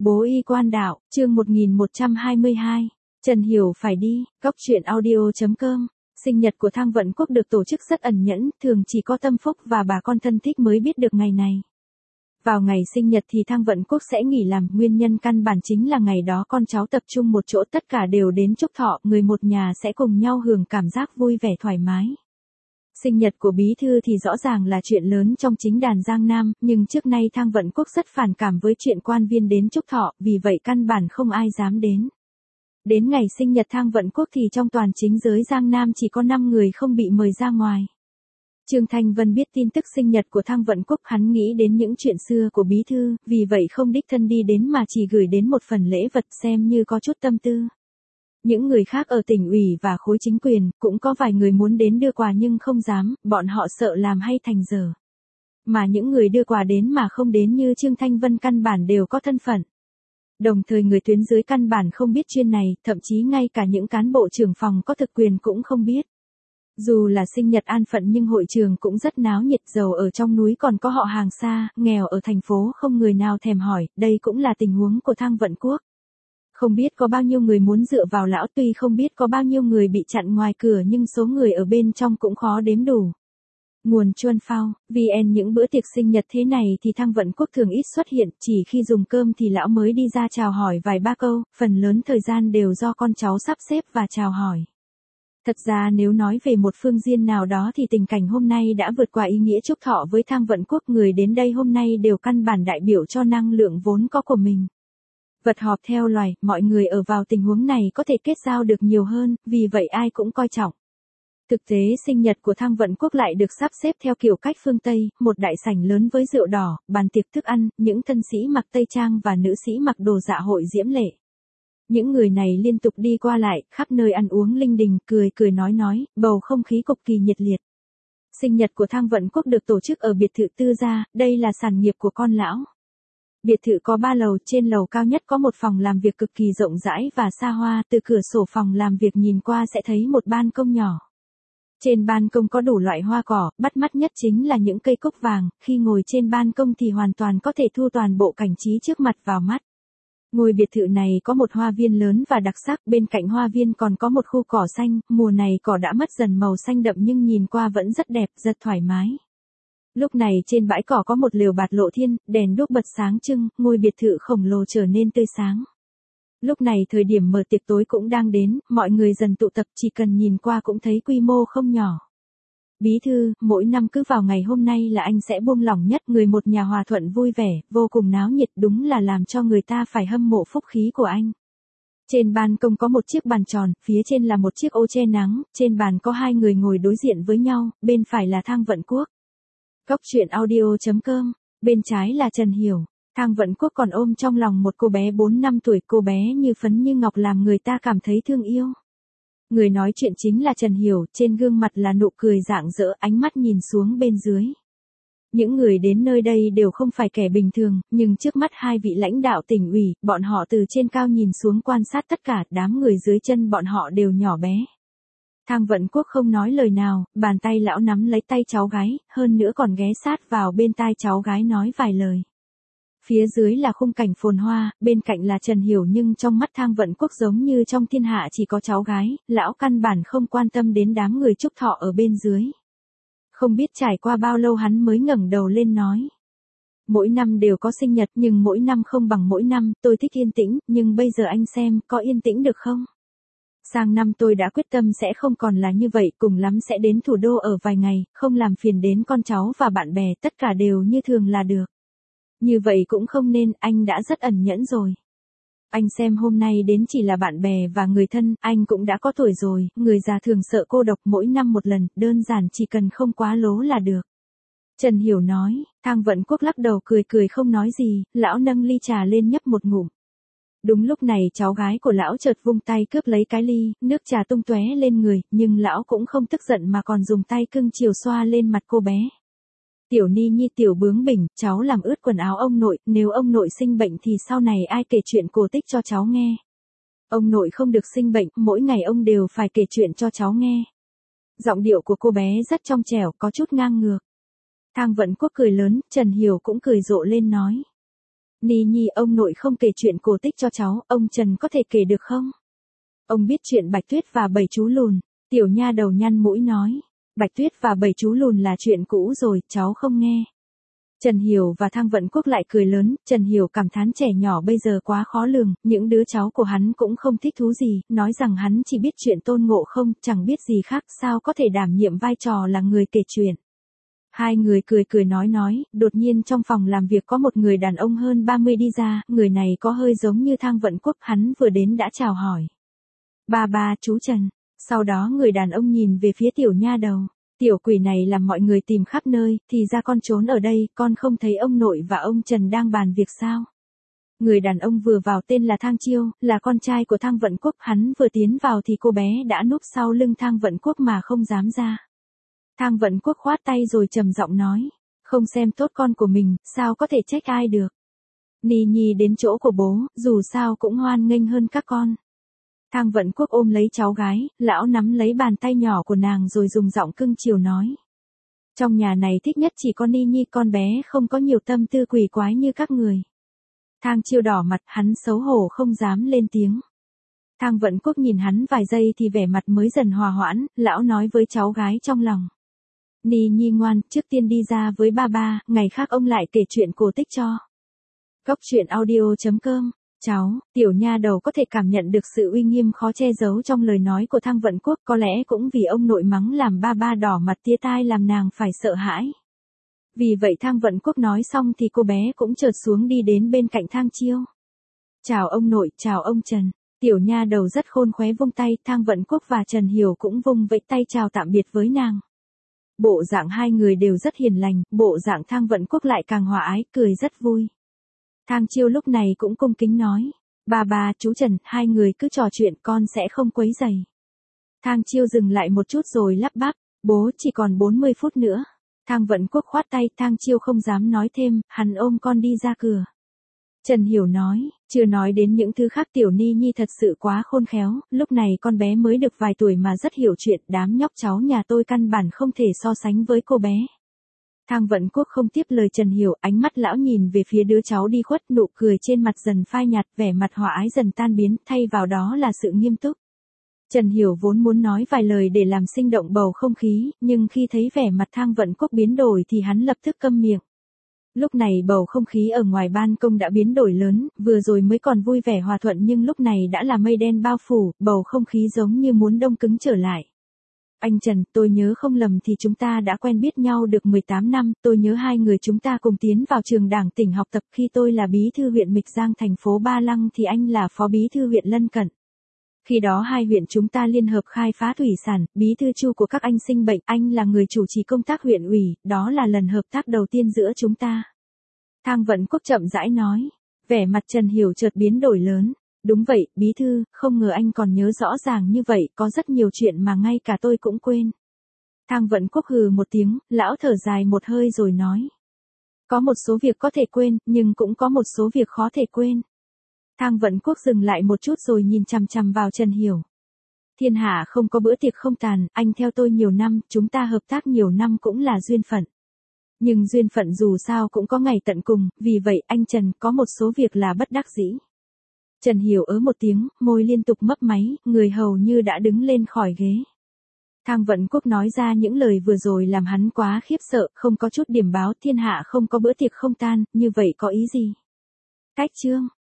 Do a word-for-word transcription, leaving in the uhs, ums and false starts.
Bố y quan đạo, chương một nghìn một trăm hai mươi hai. Trần Hiểu phải đi, góc truyện audio chấm com. Sinh nhật của Thang Vận Quốc được tổ chức rất ẩn nhẫn, thường chỉ có Tâm Phúc và bà con thân thích mới biết được ngày này. Vào ngày sinh nhật thì Thang Vận Quốc sẽ nghỉ làm, nguyên nhân căn bản chính là ngày đó con cháu tập trung một chỗ, tất cả đều đến chúc thọ, người một nhà sẽ cùng nhau hưởng cảm giác vui vẻ thoải mái. Sinh nhật của bí thư thì rõ ràng là chuyện lớn trong chính đàn Giang Nam, nhưng trước nay Thang Vận Quốc rất phản cảm với chuyện quan viên đến chúc thọ, vì vậy căn bản không ai dám đến. Đến ngày sinh nhật Thang Vận Quốc thì trong toàn chính giới Giang Nam chỉ có năm người không bị mời ra ngoài. Trương Thanh Vân biết tin tức sinh nhật của Thang Vận Quốc, hắn nghĩ đến những chuyện xưa của bí thư, vì vậy không đích thân đi đến mà chỉ gửi đến một phần lễ vật xem như có chút tâm tư. Những người khác ở tỉnh ủy và khối chính quyền, cũng có vài người muốn đến đưa quà nhưng không dám, bọn họ sợ làm hay thành dở. Mà những người đưa quà đến mà không đến như Trương Thanh Vân căn bản đều có thân phận. Đồng thời người tuyến dưới căn bản không biết chuyên này, thậm chí ngay cả những cán bộ trưởng phòng có thực quyền cũng không biết. Dù là sinh nhật an phận nhưng hội trường cũng rất náo nhiệt, giàu ở trong núi còn có họ hàng xa, nghèo ở thành phố không người nào thèm hỏi, đây cũng là tình huống của Thang Vận Quốc. Không biết có bao nhiêu người muốn dựa vào lão, tuy không biết có bao nhiêu người bị chặn ngoài cửa nhưng số người ở bên trong cũng khó đếm đủ. Nguồn Chuân Phao, vê en những bữa tiệc sinh nhật thế này thì Thang Vận Quốc thường ít xuất hiện, chỉ khi dùng cơm thì lão mới đi ra chào hỏi vài ba câu, phần lớn thời gian đều do con cháu sắp xếp và chào hỏi. Thật ra nếu nói về một phương diện nào đó thì tình cảnh hôm nay đã vượt qua ý nghĩa chúc thọ với Thang Vận Quốc, người đến đây hôm nay đều căn bản đại biểu cho năng lượng vốn có của mình. Vật họp theo loài, mọi người ở vào tình huống này có thể kết giao được nhiều hơn, vì vậy ai cũng coi trọng. Thực tế sinh nhật của Thang Vận Quốc lại được sắp xếp theo kiểu cách phương Tây, một đại sảnh lớn với rượu đỏ, bàn tiệc thức ăn, những thân sĩ mặc tây trang và nữ sĩ mặc đồ dạ hội diễm lệ. Những người này liên tục đi qua lại, khắp nơi ăn uống linh đình, cười cười nói nói, bầu không khí cực kỳ nhiệt liệt. Sinh nhật của Thang Vận Quốc được tổ chức ở biệt thự tư gia, đây là sản nghiệp của con lão. Biệt thự có ba lầu, trên lầu cao nhất có một phòng làm việc cực kỳ rộng rãi và xa hoa, từ cửa sổ phòng làm việc nhìn qua sẽ thấy một ban công nhỏ. Trên ban công có đủ loại hoa cỏ, bắt mắt nhất chính là những cây cúc vàng, khi ngồi trên ban công thì hoàn toàn có thể thu toàn bộ cảnh trí trước mặt vào mắt. Ngôi biệt thự này có một hoa viên lớn và đặc sắc, bên cạnh hoa viên còn có một khu cỏ xanh, mùa này cỏ đã mất dần màu xanh đậm nhưng nhìn qua vẫn rất đẹp, rất thoải mái. Lúc này trên bãi cỏ có một lều bạt lộ thiên, đèn đuốc bật sáng trưng, ngôi biệt thự khổng lồ trở nên tươi sáng. Lúc này thời điểm mở tiệc tối cũng đang đến, mọi người dần tụ tập, chỉ cần nhìn qua cũng thấy quy mô không nhỏ. Bí thư, mỗi năm cứ vào ngày hôm nay là anh sẽ buông lỏng nhất, người một nhà hòa thuận vui vẻ, vô cùng náo nhiệt, đúng là làm cho người ta phải hâm mộ phúc khí của anh. Trên ban công có một chiếc bàn tròn, phía trên là một chiếc ô che nắng, trên bàn có hai người ngồi đối diện với nhau, bên phải là Thang Vận Quốc. Góc truyện audio chấm com, bên trái là Trần Hiểu. Thang Vận Quốc còn ôm trong lòng một cô bé bốn năm tuổi, cô bé như phấn như ngọc làm người ta cảm thấy thương yêu. Người nói chuyện chính là Trần Hiểu, trên gương mặt là nụ cười rạng rỡ, ánh mắt nhìn xuống bên dưới. Những người đến nơi đây đều không phải kẻ bình thường, nhưng trước mắt hai vị lãnh đạo tỉnh ủy, bọn họ từ trên cao nhìn xuống quan sát tất cả, đám người dưới chân bọn họ đều nhỏ bé. Thang Vận Quốc không nói lời nào, bàn tay lão nắm lấy tay cháu gái, hơn nữa còn ghé sát vào bên tai cháu gái nói vài lời. Phía dưới là khung cảnh phồn hoa, bên cạnh là Trần Hiểu nhưng trong mắt Thang Vận Quốc giống như trong thiên hạ chỉ có cháu gái, lão căn bản không quan tâm đến đám người chúc thọ ở bên dưới. Không biết trải qua bao lâu hắn mới ngẩng đầu lên nói. Mỗi năm đều có sinh nhật nhưng mỗi năm không bằng mỗi năm, tôi thích yên tĩnh, nhưng bây giờ anh xem, có yên tĩnh được không? Sang năm tôi đã quyết tâm sẽ không còn là như vậy, cùng lắm sẽ đến thủ đô ở vài ngày, không làm phiền đến con cháu và bạn bè, tất cả đều như thường là được. Như vậy cũng không nên, anh đã rất ẩn nhẫn rồi. Anh xem hôm nay đến chỉ là bạn bè và người thân, anh cũng đã có tuổi rồi, người già thường sợ cô độc, mỗi năm một lần, đơn giản chỉ cần không quá lố là được. Trần Hiểu nói, Thang Vận Quốc lắc đầu cười cười không nói gì, lão nâng ly trà lên nhấp một ngụm. Đúng lúc này cháu gái của lão chợt vung tay cướp lấy cái ly, nước trà tung tóe lên người, nhưng lão cũng không tức giận mà còn dùng tay cưng chiều xoa lên mặt cô bé. Tiểu Ni Nhi tiểu bướng bỉnh, cháu làm ướt quần áo ông nội, nếu ông nội sinh bệnh thì sau này ai kể chuyện cổ tích cho cháu nghe. Ông nội không được sinh bệnh, mỗi ngày ông đều phải kể chuyện cho cháu nghe. Giọng điệu của cô bé rất trong trẻo, có chút ngang ngược. Thang Vận Quốc cười lớn, Trần Hiểu cũng cười rộ lên nói. Ni Nhi, ông nội không kể chuyện cổ tích cho cháu, ông Trần có thể kể được không? Ông biết chuyện Bạch Tuyết và bảy chú lùn. Tiểu nha đầu nhăn mũi nói. Bạch Tuyết và bảy chú lùn là chuyện cũ rồi, cháu không nghe. Trần Hiểu và Thang Vận Quốc lại cười lớn, Trần Hiểu cảm thán trẻ nhỏ bây giờ quá khó lường, những đứa cháu của hắn cũng không thích thú gì, nói rằng hắn chỉ biết chuyện Tôn Ngộ Không, chẳng biết gì khác, sao có thể đảm nhiệm vai trò là người kể chuyện. Hai người cười cười nói nói, đột nhiên trong phòng làm việc có một người đàn ông hơn ba mươi đi ra, người này có hơi giống như Thang Vận Quốc, hắn vừa đến đã chào hỏi. Ba ba, chú Trần. Sau đó người đàn ông nhìn về phía tiểu nha đầu. Tiểu quỷ này làm mọi người tìm khắp nơi, thì ra con trốn ở đây, con không thấy ông nội và ông Trần đang bàn việc sao? Người đàn ông vừa vào tên là Thang Chiêu, là con trai của Thang Vận Quốc, hắn vừa tiến vào thì cô bé đã núp sau lưng Thang Vận Quốc mà không dám ra. Thang Vận Quốc khoát tay rồi trầm giọng nói, không xem tốt con của mình, sao có thể trách ai được. Ni Nhi đến chỗ của bố, dù sao cũng hoan nghênh hơn các con. Thang Vận Quốc ôm lấy cháu gái, lão nắm lấy bàn tay nhỏ của nàng rồi dùng giọng cưng chiều nói. Trong nhà này thích nhất chỉ có Ni Nhi, con bé không có nhiều tâm tư quỷ quái như các người. Thang Chiêu đỏ mặt, hắn xấu hổ không dám lên tiếng. Thang Vận Quốc nhìn hắn vài giây thì vẻ mặt mới dần hòa hoãn, lão nói với cháu gái trong lòng. Ni Nhi ngoan, trước tiên đi ra với ba ba, ngày khác ông lại kể chuyện cổ tích cho. Góc truyện audio chấm com. Cháu, tiểu nha đầu có thể cảm nhận được sự uy nghiêm khó che giấu trong lời nói của Thang Vận Quốc, có lẽ cũng vì ông nội mắng làm ba ba đỏ mặt tía tai làm nàng phải sợ hãi. Vì vậy Thang Vận Quốc nói xong thì cô bé cũng chợt xuống đi đến bên cạnh Thang Chiêu. Chào ông nội, chào ông Trần. Tiểu nha đầu rất khôn khéo vung tay, Thang Vận Quốc và Trần Hiểu cũng vung vẫy tay chào tạm biệt với nàng. Bộ dạng hai người đều rất hiền lành, bộ dạng Thang Vận Quốc lại càng hòa ái, cười rất vui. Thang Chiêu lúc này cũng cung kính nói, ba ba, chú Trần, hai người cứ trò chuyện, con sẽ không quấy rầy. Thang Chiêu dừng lại một chút rồi lắp bắp, bố chỉ còn bốn mươi phút nữa. Thang Vận Quốc khoát tay, Thang Chiêu không dám nói thêm, hắn ôm con đi ra cửa. Trần Hiểu nói, chưa nói đến những thứ khác, tiểu Ni Nhi thật sự quá khôn khéo, lúc này con bé mới được vài tuổi mà rất hiểu chuyện, đám nhóc cháu nhà tôi căn bản không thể so sánh với cô bé. Thang Vận Quốc không tiếp lời Trần Hiểu, ánh mắt lão nhìn về phía đứa cháu đi khuất, nụ cười trên mặt dần phai nhạt, vẻ mặt hòa ái dần tan biến, thay vào đó là sự nghiêm túc. Trần Hiểu vốn muốn nói vài lời để làm sinh động bầu không khí, nhưng khi thấy vẻ mặt Thang Vận Quốc biến đổi thì hắn lập tức câm miệng. Lúc này bầu không khí ở ngoài ban công đã biến đổi lớn, vừa rồi mới còn vui vẻ hòa thuận nhưng lúc này đã là mây đen bao phủ, bầu không khí giống như muốn đông cứng trở lại. Anh Trần, tôi nhớ không lầm thì chúng ta đã quen biết nhau được mười tám năm, tôi nhớ hai người chúng ta cùng tiến vào trường đảng tỉnh học tập, khi tôi là bí thư huyện Mịch Giang thành phố Ba Lăng thì anh là phó bí thư huyện lân cận. Khi đó hai huyện chúng ta liên hợp khai phá thủy sản, bí thư Chu của các anh sinh bệnh, anh là người chủ trì công tác huyện ủy, đó là lần hợp tác đầu tiên giữa chúng ta. Thang Vận Quốc chậm rãi nói, vẻ mặt Trần Hiểu chợt biến đổi lớn. Đúng vậy, bí thư, không ngờ anh còn nhớ rõ ràng như vậy, có rất nhiều chuyện mà ngay cả tôi cũng quên. Thang Vận Quốc hừ một tiếng, lão thở dài một hơi rồi nói. Có một số việc có thể quên, nhưng cũng có một số việc khó thể quên. Thang Vận Quốc dừng lại một chút rồi nhìn chằm chằm vào Trần Hiểu. Thiên hạ không có bữa tiệc không tàn, anh theo tôi nhiều năm, chúng ta hợp tác nhiều năm cũng là duyên phận. Nhưng duyên phận dù sao cũng có ngày tận cùng, vì vậy anh Trần có một số việc là bất đắc dĩ. Trần Hiểu ớ một tiếng, môi liên tục mấp máy, người hầu như đã đứng lên khỏi ghế. Thang Vận Quốc nói ra những lời vừa rồi làm hắn quá khiếp sợ, không có chút điểm báo, thiên hạ không có bữa tiệc không tan, như vậy có ý gì? Cách chương